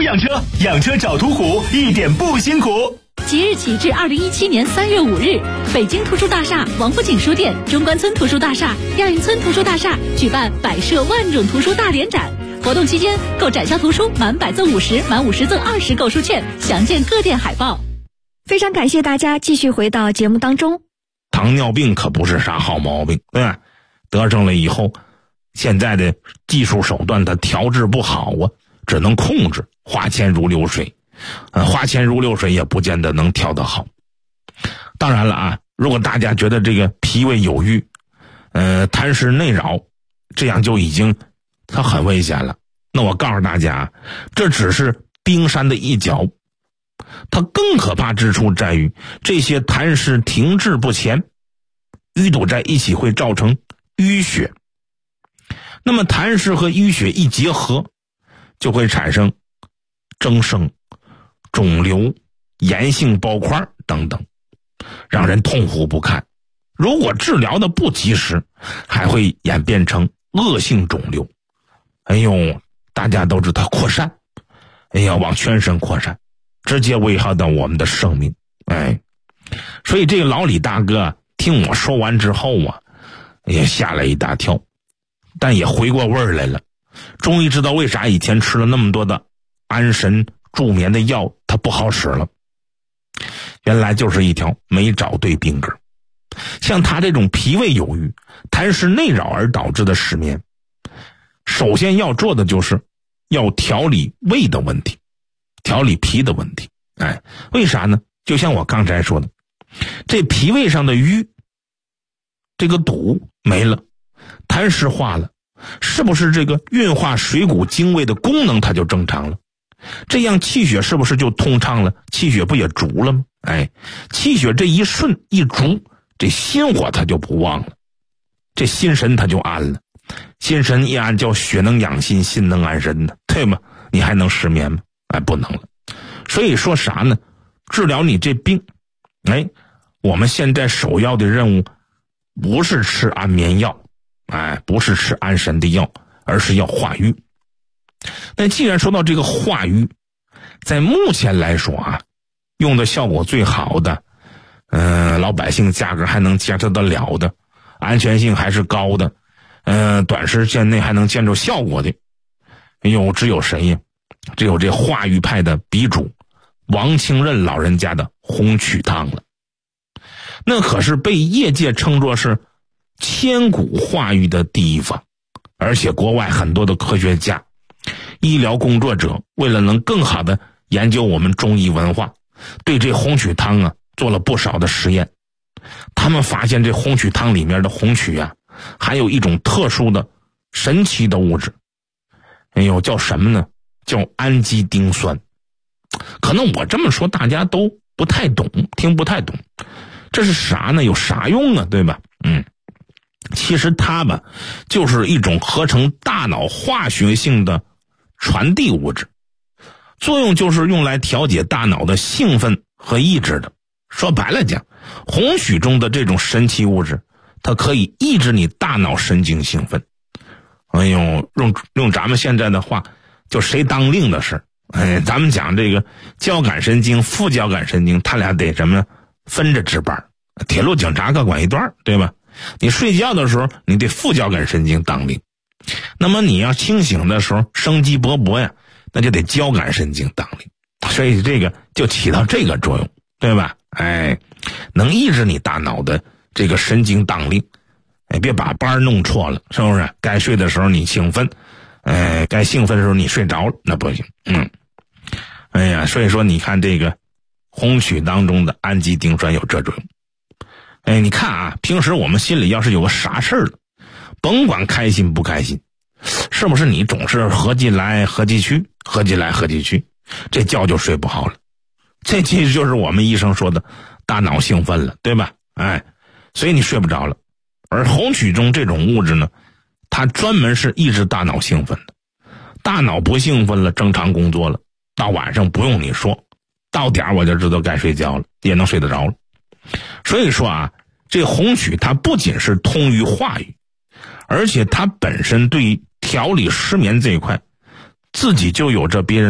养车，养车找途虎一点不辛苦。 即日起至2017年3月5日，北京图书大厦、王府井书店、中关村图书大厦、亚运村图书大厦举办摆设万种图书大联展。活动期间，购展销图书满100赠50，满50赠20购书券，详见各店海报。 非常感谢大家继续回到节目当中。 糖尿病可不是啥好毛病，对吧？得上了以后，现在的技术手段它调治不好啊，只能控制，花钱如流水。花钱如流水也不见得能调得好。当然了啊，如果大家觉得这个脾胃有郁，痰湿内扰，这样就已经它很危险了。那我告诉大家，这只是冰山的一角，它更可怕之处在于，这些痰湿停滞不前，淤堵在一起会造成淤血。那么痰湿和淤血一结合，就会产生增生、肿瘤、炎性包块等等，让人痛苦不堪。如果治疗的不及时，还会演变成恶性肿瘤。大家都知道扩散，往全身扩散，直接危害到我们的生命。所以这个老李大哥听我说完之后啊，也吓了一大跳，但也回过味儿来了，终于知道为啥以前吃了那么多的安神助眠的药它不好使了。原来就是一条没找对病根。像他这种脾胃有郁、痰湿内扰而导致的失眠，首先要做的就是要调理胃的问题，调理脾的问题。为啥呢？就像我刚才说的，这脾胃上的瘀，这个堵没了，痰湿化了，是不是这个运化水谷精微的功能它就正常了？这样气血是不是就通畅了？气血不也足了吗？气血这一顺一足，这心火它就不旺了，这心神它就安了。心神一安，叫血能养心，心能安神的，对吗？你还能失眠吗？不能了。所以说啥呢？治疗你这病，我们现在首要的任务不是吃安眠药，不是吃安神的药，而是要化瘀。那既然说到这个化瘀，在目前来说啊，用的效果最好的，老百姓价格还能接受得了的，安全性还是高的，短时间内还能见着效果的，只有谁呀？只有这化瘀派的鼻祖王清任老人家的红曲汤了。那可是被业界称作是千古化瘀的第一方，而且国外很多的科学家、医疗工作者为了能更好的研究我们中医文化，对这红曲汤啊做了不少的实验。他们发现这红曲汤里面的红曲啊，含有一种特殊的神奇的物质，叫什么呢？叫氨基丁酸。可能我这么说大家都不太懂，听不太懂，这是啥呢？有啥用啊？对吧？其实它吧，就是一种合成大脑化学性的传递物质，作用就是用来调节大脑的兴奋和抑制的。说白了讲，红曲中的这种神奇物质，它可以抑制你大脑神经兴奋。用咱们现在的话，就谁当令的事。咱们讲这个交感神经、副交感神经，他俩得什么分着值班，铁路警察各管一段，对吧？你睡觉的时候，你得副交感神经当令，那么你要清醒的时候，生机勃勃呀，那就得交感神经当令。所以这个就起到这个作用，对吧？能抑制你大脑的这个神经当令，别把班弄错了，是不是？该睡的时候你兴奋，该兴奋的时候你睡着了，那不行。所以说你看这个红曲当中的氨基丁酸有这作用。你看啊，平时我们心里要是有个啥事儿了，甭管开心不开心，是不是你总是合计来合计去，合计来合计去，这觉就睡不好了。这其实就是我们医生说的大脑兴奋了，对吧？所以你睡不着了。而红曲中这种物质呢，它专门是抑制大脑兴奋的。大脑不兴奋了，正常工作了，到晚上不用你说，到点我就知道该睡觉了，也能睡得着了。所以说啊，这红曲它不仅是通于化瘀，而且它本身对于调理失眠这一块，自己就有着别人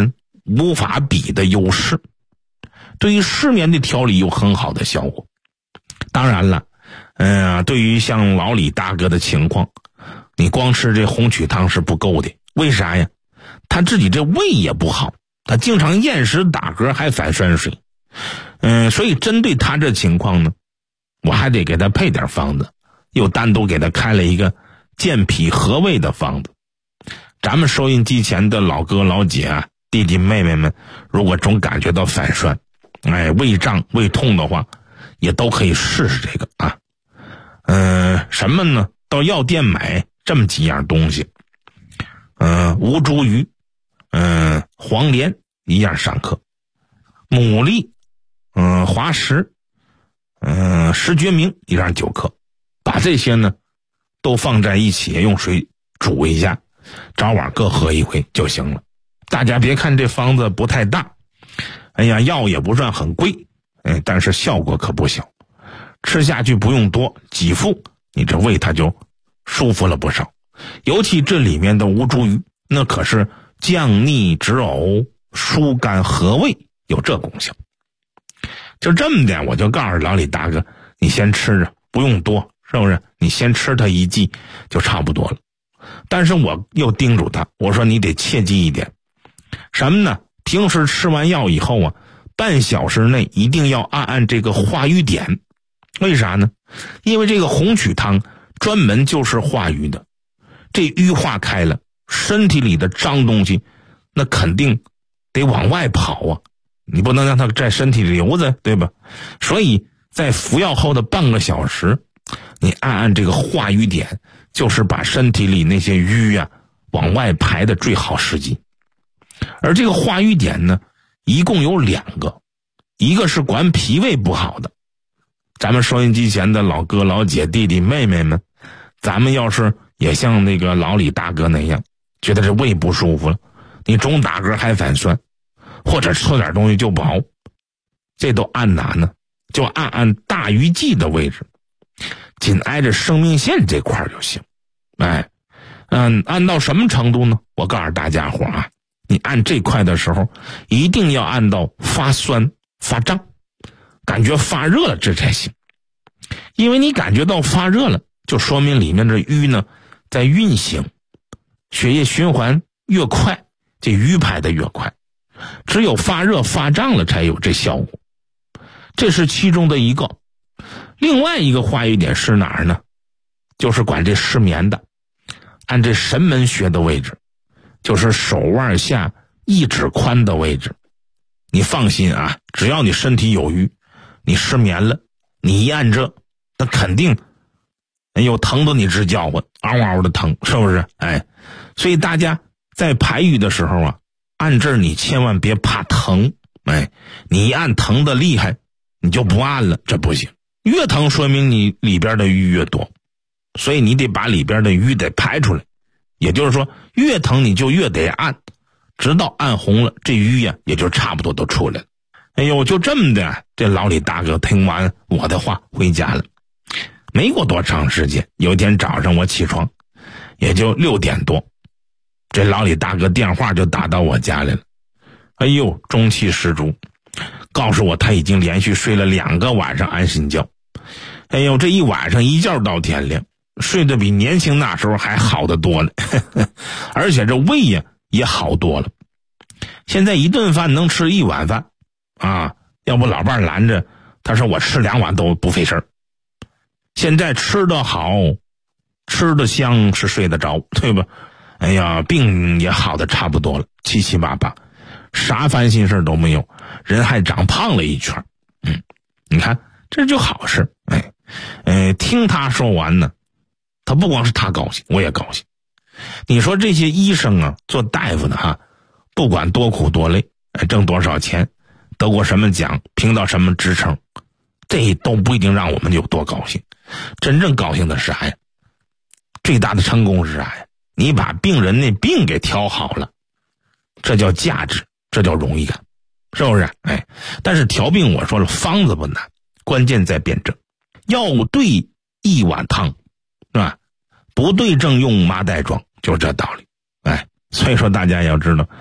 无法比的优势，对于失眠的调理有很好的效果。当然了，对于像老李大哥的情况，你光吃这红曲汤是不够的。为啥呀？他自己这胃也不好，他经常厌食打嗝还反酸水。所以针对他这情况呢，我还得给他配点方子，又单独给他开了一个健脾和胃的方子。咱们收音机前的老哥老姐啊，弟弟妹妹们，如果总感觉到反酸，胃胀胃痛的话，也都可以试试这个啊。什么呢？到药店买这么几样东西，吴茱萸，黄连1样3克，牡蛎，滑石，石决明1样9克，把这些呢都放在一起，用水煮一下，早晚各喝一回就行了。大家别看这方子不太大，药也不算很贵，但是效果可不小。吃下去不用多，几副你这胃它就舒服了不少。尤其这里面的吴茱萸，那可是降逆止呕、疏肝和胃，有这功效。就这么点，我就告诉老李大哥，你先吃着，不用多，是不是？你先吃它1剂就差不多了。但是我又叮嘱他，我说你得切记一点，什么呢？平时吃完药以后啊，半小时内一定要按这个化瘀点。为啥呢？因为这个红曲汤专门就是化瘀的，这瘀化开了，身体里的脏东西那肯定得往外跑啊，你不能让它在身体里留着，对吧？所以在服药后的半个小时，你按这个化瘀点，就是把身体里那些瘀啊往外排的最好时机。而这个化瘀点呢，一共有2个，一个是管脾胃不好的，咱们收音机前的老哥老姐弟弟妹妹们，咱们要是也像那个老李大哥那样，觉得这胃不舒服了，你总打嗝还反酸，或者吃点东西就不好，这都按哪呢？就按大鱼际的位置，紧挨着生命线这块就行。按到什么程度呢？我告诉大家伙啊，你按这块的时候，一定要按到发酸发胀，感觉发热了这才行。因为你感觉到发热了，就说明里面的瘀呢在运行，血液循环越快，这瘀排的越快。只有发热发胀了才有这效果，这是其中的一个。另外一个化瘀点是哪儿呢？就是管这失眠的，按这神门穴的位置，就是手腕下1指宽的位置。你放心啊，只要你身体有瘀，你失眠了，你一按这，那肯定有疼的你直叫唤，嗷嗷的疼，是不是？所以大家在排瘀的时候啊，按这儿你千万别怕疼，你一按疼的厉害，你就不按了，这不行。越疼说明你里边的瘀越多，所以你得把里边的瘀得排出来。也就是说，越疼你就越得按，直到按红了，这瘀呀也就差不多都出来了。就这么的，这老李大哥听完我的话回家了。没过多长时间，有一天早上我起床，也就6点多，这老李大哥电话就打到我家来了。中气十足，告诉我他已经连续睡了2个晚上安心觉。这一晚上一觉到天亮，睡得比年轻那时候还好得多呢而且这胃呀也好多了。现在一顿饭能吃1碗饭啊，要不老伴拦着，他说我吃2碗都不费事儿。现在吃得好，吃得香，是睡得着，对吧？病也好的差不多了，七七八八，啥烦心事都没有，人还长胖了1圈。你看这就好事。听他说完呢，他不光是他高兴，我也高兴。你说这些医生啊，做大夫的哈，不管多苦多累，挣多少钱，得过什么奖，评到什么职称，这都不一定让我们有多高兴。真正高兴的是啥呀？最大的成功是啥呀？你把病人那病给调好了，这叫价值，这叫荣誉感，是不是？但是调病我说了，方子不难，关键在辩证。要对1碗汤，是吧？不对症用麻袋装，就这道理。所以说大家要知道，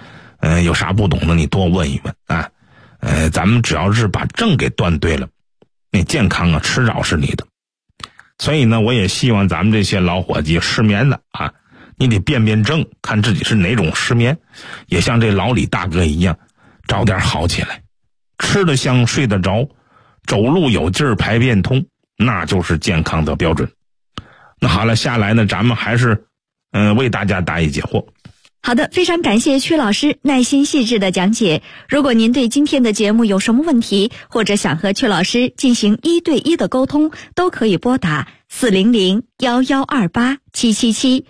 有啥不懂的你多问一问啊。咱们只要是把正给断对了，那健康啊迟早是你的。所以呢，我也希望咱们这些老伙计失眠的啊，你得辨辨证，看自己是哪种失眠，也像这老李大哥一样，早点好起来，吃得香，睡得着，走路有劲儿，排便通，那就是健康的标准。那好了，下来呢，咱们还是为大家答疑解惑。 好的，非常感谢曲老师耐心细致的讲解。如果您对今天的节目有什么问题，或者想和曲老师进行1对1的沟通，都可以拨打400-1128-777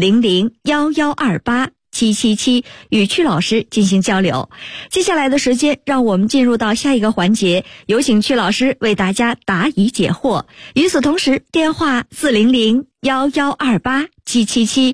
400-1128-777与曲老师进行交流。接下来的时间，让我们进入到下一个环节，有请曲老师为大家答疑解惑。与此同时，电话400-1128-777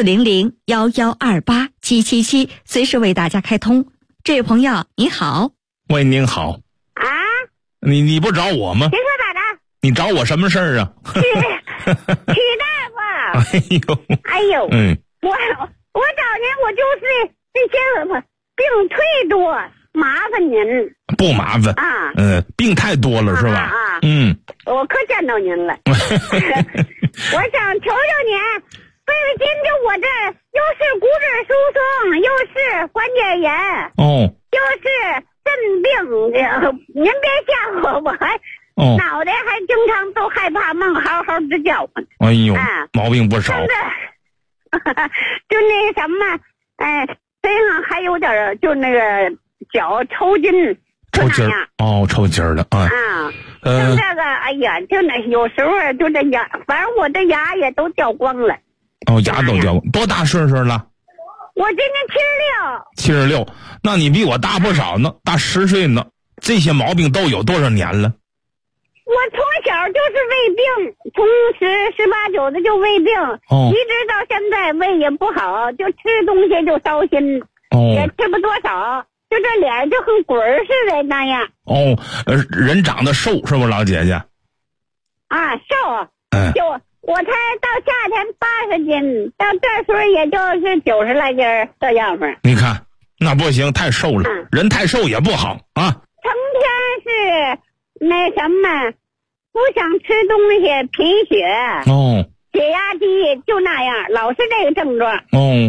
400-1128-777随时为大家开通。这位朋友你好。 喂，您好。 啊？ 你不找我吗？ 您说咋的？ 你找我什么事儿啊？ 曲大夫。哎呦，我找您，我就是这些病忒多，麻烦您。 不麻烦啊。 病太多了是吧？ 我可见到您了。我想求求您，最近就我这又是骨质疏松，又是关节炎，又是肾病，您别吓我还脑袋还经常都害怕梦，嗷嗷直叫。 哎呦，毛病不少。 就那什么，身上还有点就那个脚抽筋， 抽筋儿抽筋儿了啊。 就这个，哎呀，就那有时候就这牙，反正我这牙也都掉光了。 牙都掉光，多大岁数了？ 我今年 76。那你比我大不少呢，大10岁呢。这些毛病都有多少年了？ 我从小就是胃病，从18、19的就胃病，一直到现在胃也不好，就吃东西就烧心，也吃不多少，就这脸就跟滚儿似的那样。 人长得瘦是不是老姐姐？ 啊，瘦。就我才到夏天80斤，到这时候也就是90来斤这样子。 你看，那不行，太瘦了，人太瘦也不好啊。 成天是那什么，不想吃东西，贫血，血压低，就那样，老是这个症状。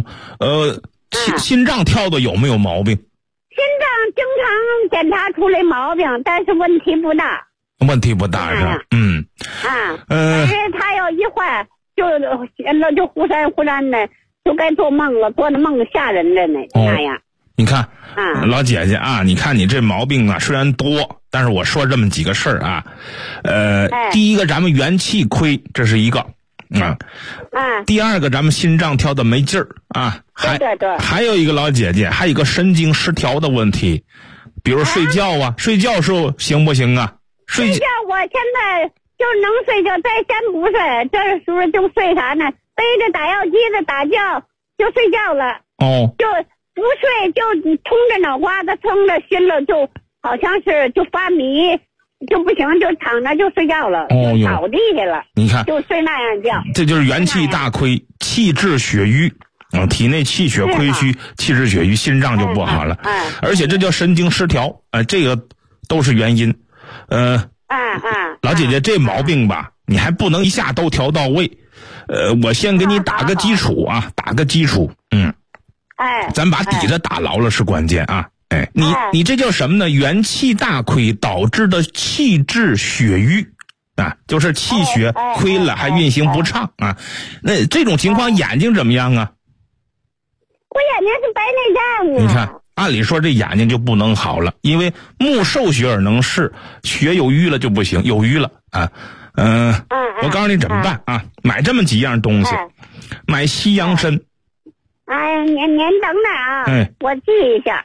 心脏跳的有没有毛病？ 心脏经常检查出来毛病，但是问题不大。 问题不大是吧？ 但是他要一坏，就忽然的，就该做梦了，做的梦吓人的那样。你看，老姐姐啊，你看你这毛病啊，虽然多，但是我说这么几个事儿啊。第一个，咱们元气亏，这是一个。第二个，咱们心脏跳的没劲儿啊。还有一个老姐姐，还有一个神经失调的问题，比如睡觉睡觉时候行不行啊？ 睡觉我现在就能睡觉，再先不睡，这时候就睡啥呢？背着打药机子打觉就睡觉了。就不睡就冲着脑瓜子撑着心了，就好像是就发迷，就不行，就躺着就睡觉了，就倒地下了。 你看， 就睡那样觉。 这就是元气大亏，气滞血瘀。体内气血亏虚，气滞血瘀，心脏就不好了。而且这叫神经失调，这个都是原因。老姐姐，这毛病吧，你还不能一下都调到位。我先给你打个基础啊，打个基础。咱把底子打牢了是关键啊。你这叫什么呢？元气大亏导致的气滞血瘀啊，就是气血亏了还运行不畅啊。那这种情况眼睛怎么样啊？ 我眼睛是白内障啊。 你看，按理说这眼睛就不能好了，因为目受血而能视，血有瘀了就不行，有瘀了啊。我告诉你怎么办啊？买这么几样东西，买西洋参。 您等等啊，我记一下。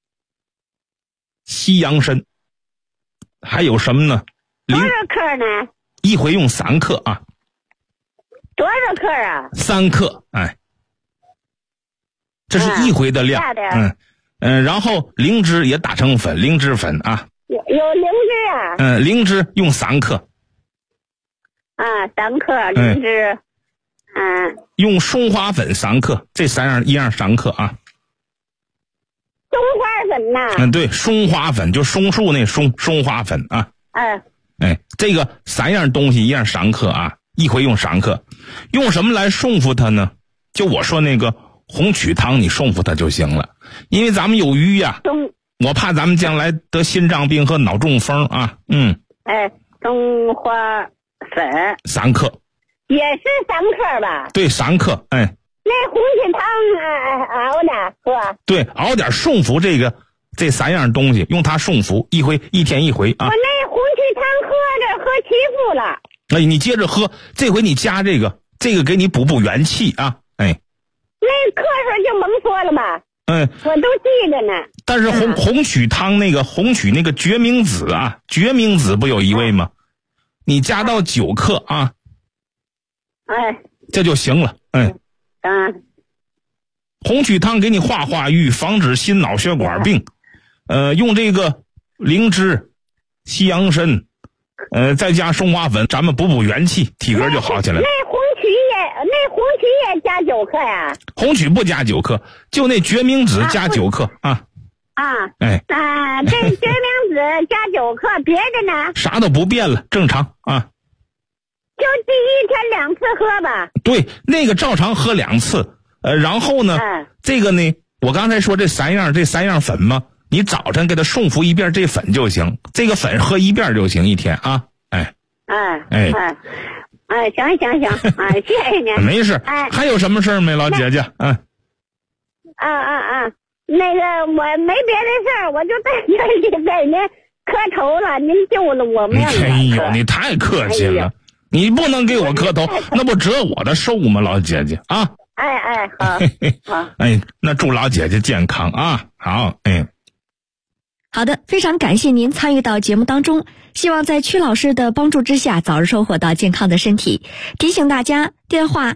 西洋参，还有什么呢？ 多少克呢？ 一回用3克啊。 多少克啊 ？3克，这是一回的量。然后灵芝也打成粉，灵芝粉啊。 有灵芝啊？ 灵芝用3克。 3克灵芝。 用松花粉3克，这3样，一样3克啊。 松花粉呐。 对，松花粉就松树那松花粉啊。这个3样东西一样3克啊，一回用3克。用什么来送服它呢？就我说那个红曲汤，你送服它就行了。因为咱们有余呀，我怕咱们将来得心脏病和脑中风啊。 松花粉 3克， 也是3克吧？ 对，3克。 那红曲汤熬的是吧？ 对，熬点送服这3样东西，用它送服一天一回啊。 我那红曲汤喝起腹了。 你接着喝，这回你加这个给你补元气啊。 那咳嗽就甭说了吧。我都记着呢。 但是红曲汤红曲那个决明子啊，决明子不有一味吗？你加到9克啊。这就行了。红曲汤给你化瘀，防止心脑血管病。用这个灵芝、西洋参，再加松花粉，咱们补元气，体格就好起来了。 那红曲也加9克呀？ 红曲不加9克，就那决明子加9克啊。 这决明子加9克，别的呢？ 啥都不变了，正常啊。 就第1天2次喝吧。 对，那个照常喝2次。然后呢，这个呢，我刚才说这3样粉嘛，你早晨给它送服一遍这粉就行，这个粉喝1遍就行1天啊。行，谢谢您。 没事。还有什么事儿没，老姐姐？ 那个我没别的事儿，我就在这里给您磕头了，您救了我们。 你太客气了。你不能给我磕头，那不折我的寿吗，老姐姐啊？ 好。 那祝老姐姐健康啊！好。 好的，非常感谢您参与到节目当中，希望在曲老师的帮助之下，早日收获到健康的身体。提醒大家，电话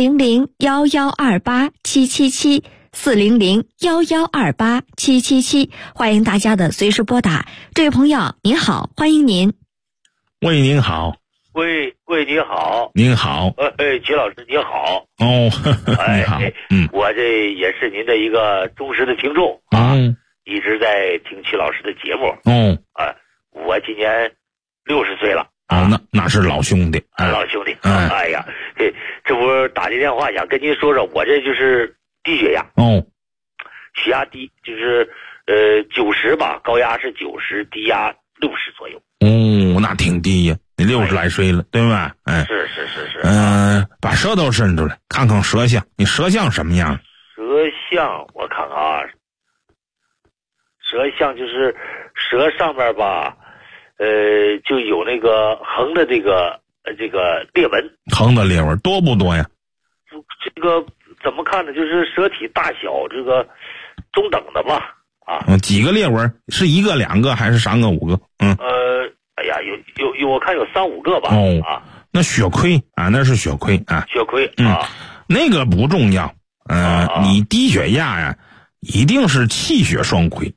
400-1128-777。400-1128-777，欢迎大家的随时拨打。这位朋友您好，欢迎您。 喂，您好。 喂，你好。 您好。 曲老师您好。 你好。 我这也是您的一个忠实的听众一直在听曲老师的节目。我今年60岁了。 那是老兄弟。 老兄弟。这不打这电话想跟您说说，我这就是低血压。血压低，就是90吧，高压是90，低压60左右。 那挺低呀，你60来岁了，对吧？ 是。 把舌头伸出来，看看舌象。你舌象什么样？ 舌象我看看啊，舌象就是舌上面吧，就有那个横的这个裂纹。 横的裂纹多不多呀？ 这个怎么看呢？就是舌体大小这个中等的吧。 几个裂纹？是1个、2个还是3个、5个？ 有我看有3、5个吧。 那血亏啊，那是血亏啊。 血亏那个不重要。你低血压呀，一定是气血双亏。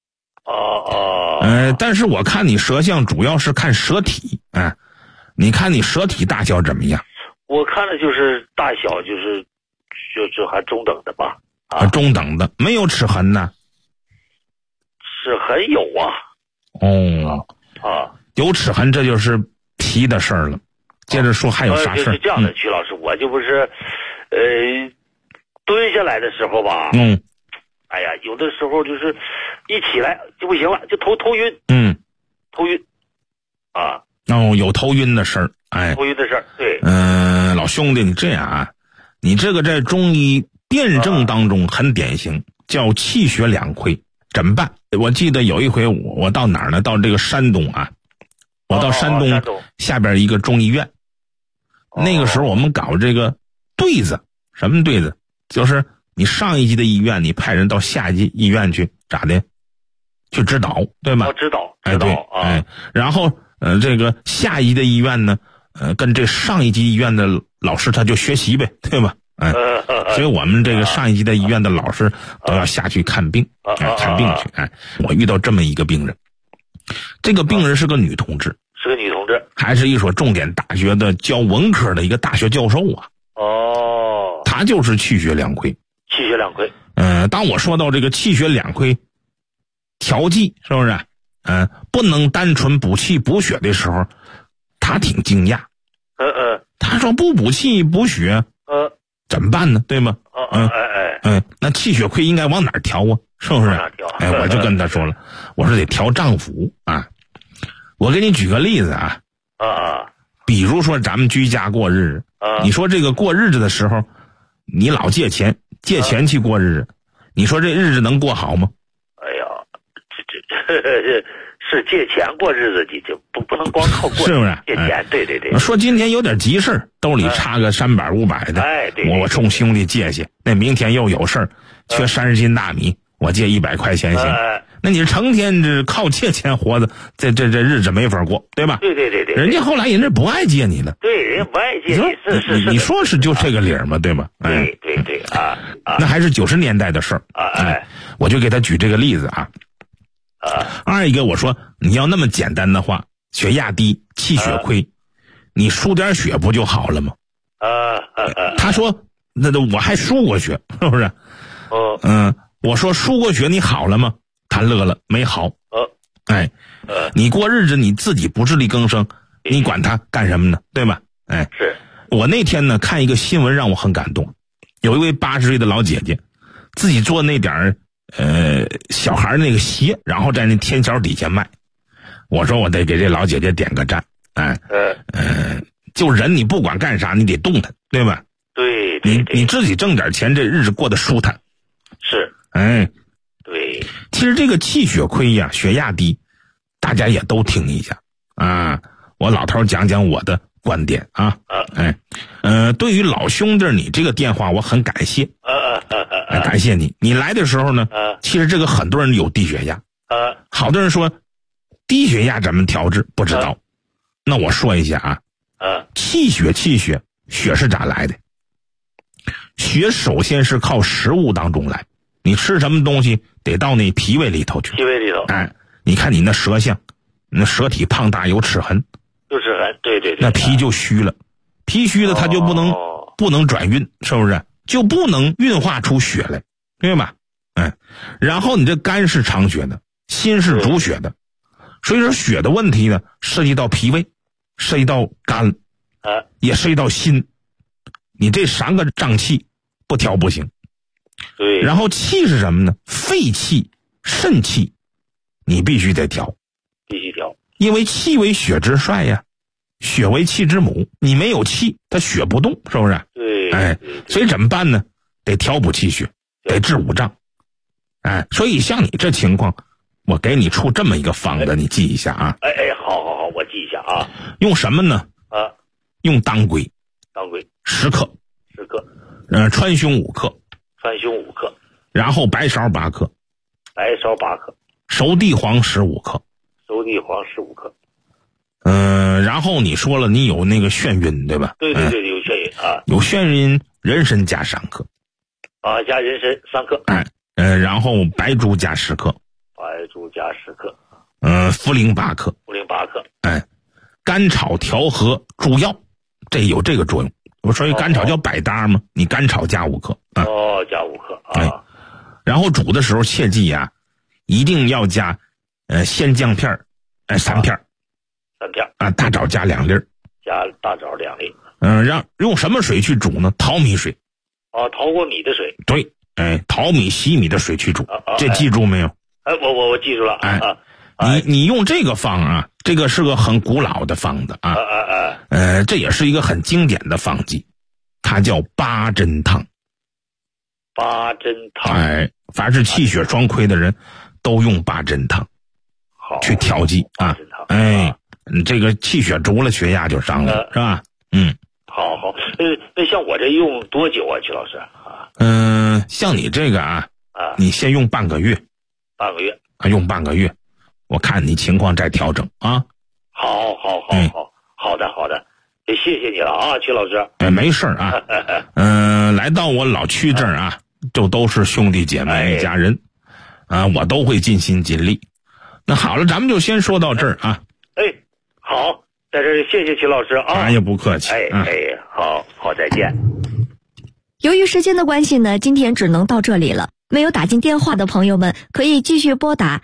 但是我看你舌象主要是看舌体。你看你舌体大小怎么样？ 我看的就是大小就是还中等的吧。 中等的，没有齿痕呢？ 齿痕有啊。 有齿痕，这就是皮的事儿了。接着说还有啥事儿？ 就是这样的，曲老师，我就不是蹲下来的时候吧。有的时候就是一起来就不行了，就头晕。头晕。 有头晕的事儿。 头晕的事儿，对。 老兄弟，你这样啊，你这个在中医辩证当中很典型，叫气血两亏，怎么办？我记得有一回我到哪儿呢？到这个山东啊，我到山东下边一个中医院。那个时候我们搞这个对子，什么对子？就是你上一级的医院，你派人到下一级医院去咋的？去指导，对吧？ 指导。 然后这个下一级的医院呢，跟这上一级医院的老师他就学习呗，对吧？所以我们这个上一级的医院的老师都要下去看病，看病去。我遇到这么一个病人，这个病人是个女同志，还是一所重点大学的教文科的一个大学教授啊。她就是气血两亏。 当我说到这个气血两亏调剂，是不是？不能单纯补气补血的时候，他挺惊讶。他说不补气补血，怎么办呢？对吗？那气血亏应该往哪儿调啊？是不是？我就跟他说了，我说得调脏腑啊。我给你举个例子啊。比如说咱们居家过日子，你说这个过日子的时候，你老借钱去过日子，你说这日子能过好吗？ 哎呀，这是借钱过日子，你就不能光靠过，是不是？借钱，对。 说今天有点急事兜里插个300、500的，我冲兄弟借去，那明天又有事儿，缺30斤大米，我借100块钱行。那你成天这靠借钱活的，这日子没法过，对吧？ 对。 人家后来人家不爱借你了， 对，人家不爱借你，是。 你说是就这个理儿吗？对吧？ 对那还是90年代的事儿我就给他举这个例子啊。二一个我说你要那么简单的话，血压低气血亏，你输点血不就好了吗？他说那我还输过血，是不是？我说输过血你好了吗？他乐了，没好。你过日子你自己不自力更生，你管他干什么呢？对吧？ 是。 我那天呢看一个新闻让我很感动，有一位80岁的老姐姐，自己做那点小孩那个鞋，然后在那天桥底下卖。我说我得给这老姐姐点个赞。就人你不管干啥你得动弹，对吧？ 对。 你自己挣点钱，这日子过得舒坦。 是。对。 其实这个气血亏呀，血压低，大家也都听一下啊。我老头讲讲我的观点啊。对于老兄弟你这个电话我很感谢。感谢你。你来的时候呢，其实这个很多人有低血压。好多人说低血压怎么调治不知道。那我说一下啊。气血血是咋来的？血首先是靠食物当中来，你吃什么东西得到那脾胃里头去。 脾胃里头。 你看你那舌象，那舌体胖大有齿痕。 有齿痕，对。 那脾就虚了，脾虚了它就不能转运，是不是？就不能运化出血来，对吧？然后你这肝是藏血的，心是主血的，所以说血的问题呢，涉及到脾胃，涉及到肝，也涉及到心。你这3个脏器不调不行。 对。 然后气是什么呢？肺气、肾气，你必须得调。 必须调。 因为气为血之帅呀，血为气之母，你没有气，它血不动，是不是？ 对。 所以怎么办呢？得调补气血，得治五脏。所以像你这情况，我给你出这么一个方子，你记一下啊。 好，我记一下啊。 用什么呢？用当归。 当归 10克。 10克。 川芎5克。 川芎5克。 然后白芍8克。 白芍8克。 熟地黄15克。 熟地黄15克。 然后你说了你有那个眩晕对吧？ 对，有眩晕啊。 有眩晕，人参加3克。 加人参3克。 然后白术加10克。 白术加10克。 茯苓8克。 茯苓8克。 甘草调和助药，这有这个作用。我说甘草叫百搭嘛，你甘草加5克。 加5克。 然后煮的时候切记啊，一定要加鲜姜片3片。 3片。 大枣加2粒。 加大枣2粒。 用什么水去煮呢？淘米水。 淘过米的水。 对。淘米洗米的水去煮。这记住没有？ 我记住了。 你用这个方啊，这个是个很古老的方子啊。这也是一个很经典的方剂，它叫八珍汤。 八珍汤。 凡是气血双亏的人都用八珍汤去调剂啊。这个气血足了，血压就上来了，是吧？ 好。那像我这用多久啊，曲老师？ 像你这个你先用半个月。 半个月。 用半个月，我看你情况再调整啊。 好，好的，谢谢你了啊，曲老师。 没事啊。来到我老曲这儿就都是兄弟姐妹一家人，我都会尽心尽力。那好了，咱们就先说到这儿啊。 好，在这里谢谢曲老师啊。 哎呀，不客气。 好，再见。 由于时间的关系呢，今天只能到这里了。 没有打进电话的朋友们，可以继续拨打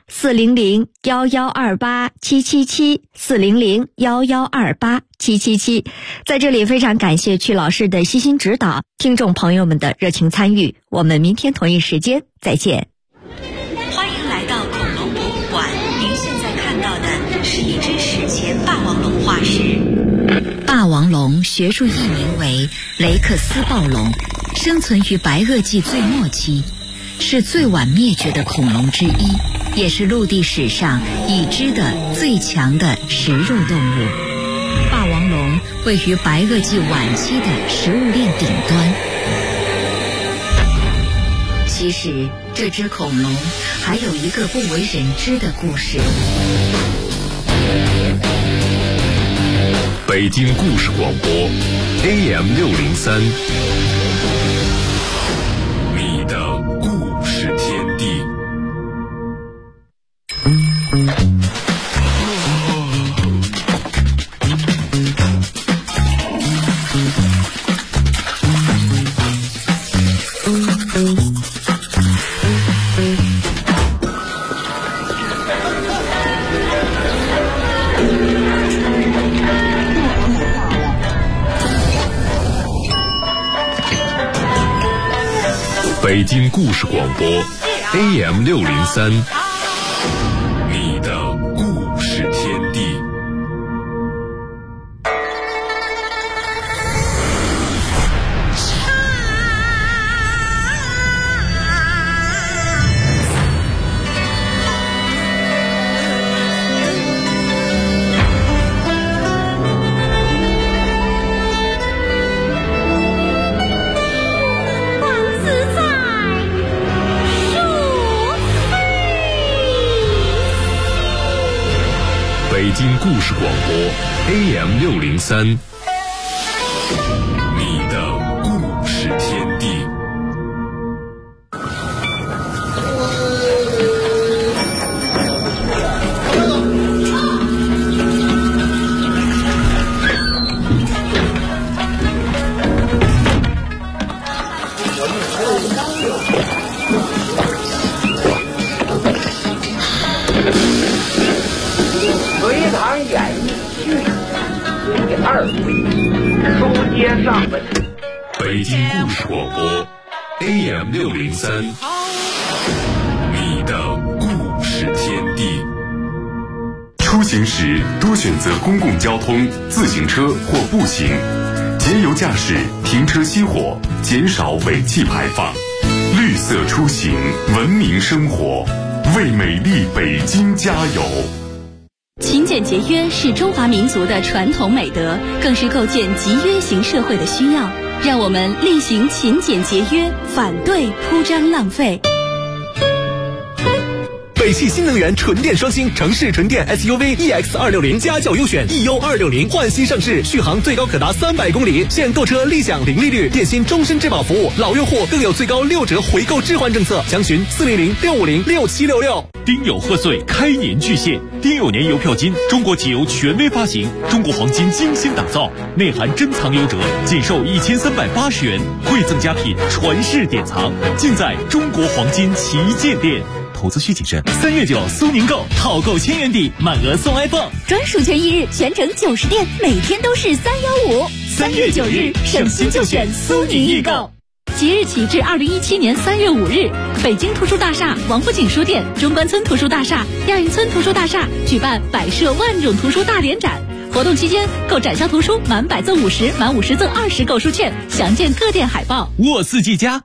400-1128-777，400-1128-777。在这里非常感谢曲老师的悉心指导，听众朋友们的热情参与。我们明天同一时间再见。 欢迎来到恐龙博物馆，您现在看到的是一只史前霸王龙化石。霸王龙学术译名为雷克斯暴龙，生存于白垩纪最末期，是最晚灭绝的恐龙之一，也是陆地史上已知的最强的食肉动物。霸王龙位于白垩纪晚期的食物链顶端。其实这只恐龙还有一个不为人知的故事。 北京故事广播 AM603， 你的故事天地。北京故事广播 AM603， 你的故事天地。北京故事广播 AM603， 你的故事天地。 演艺剧第2回书接上文。 北京故事广播 AM603， 你的故事天地。 出行时多选择公共交通、自行车或步行，节油驾驶，停车熄火，减少尾气排放。绿色出行，文明生活，为美丽北京加油。 勤俭节约是中华民族的传统美德，更是构建集约型社会的需要。让我们力行勤俭节约，反对铺张浪费。 北汽新能源纯电双星城市纯电 SUV EX260家轿优选 EU260换新上市，续航最高可达300公里，现购车立享零利率，电信终身质保服务，老用户更有最高6折回购置换政策，详询400-650-6766。 丁酉贺岁，开年巨献，丁酉年邮票金，中国汽油权威发行，中国黄金精心打造，内含珍藏优折，仅售1380元，贵赠佳品，传世典藏，尽在中国黄金旗舰店。投资需谨慎。3月9苏宁购套购1000元抵，满额送 iPhone， 专属权益日，全程90店，每天都是315。 3月9日，省心就选苏宁易购。 即日起至2017年3月5日，北京图书大厦、王府井书店、中关村图书大厦、亚运村图书大厦举办摆设万种图书大联展。活动期间，购展销图书满100赠50，满50赠20购书券，详见各店海报。 沃四季家。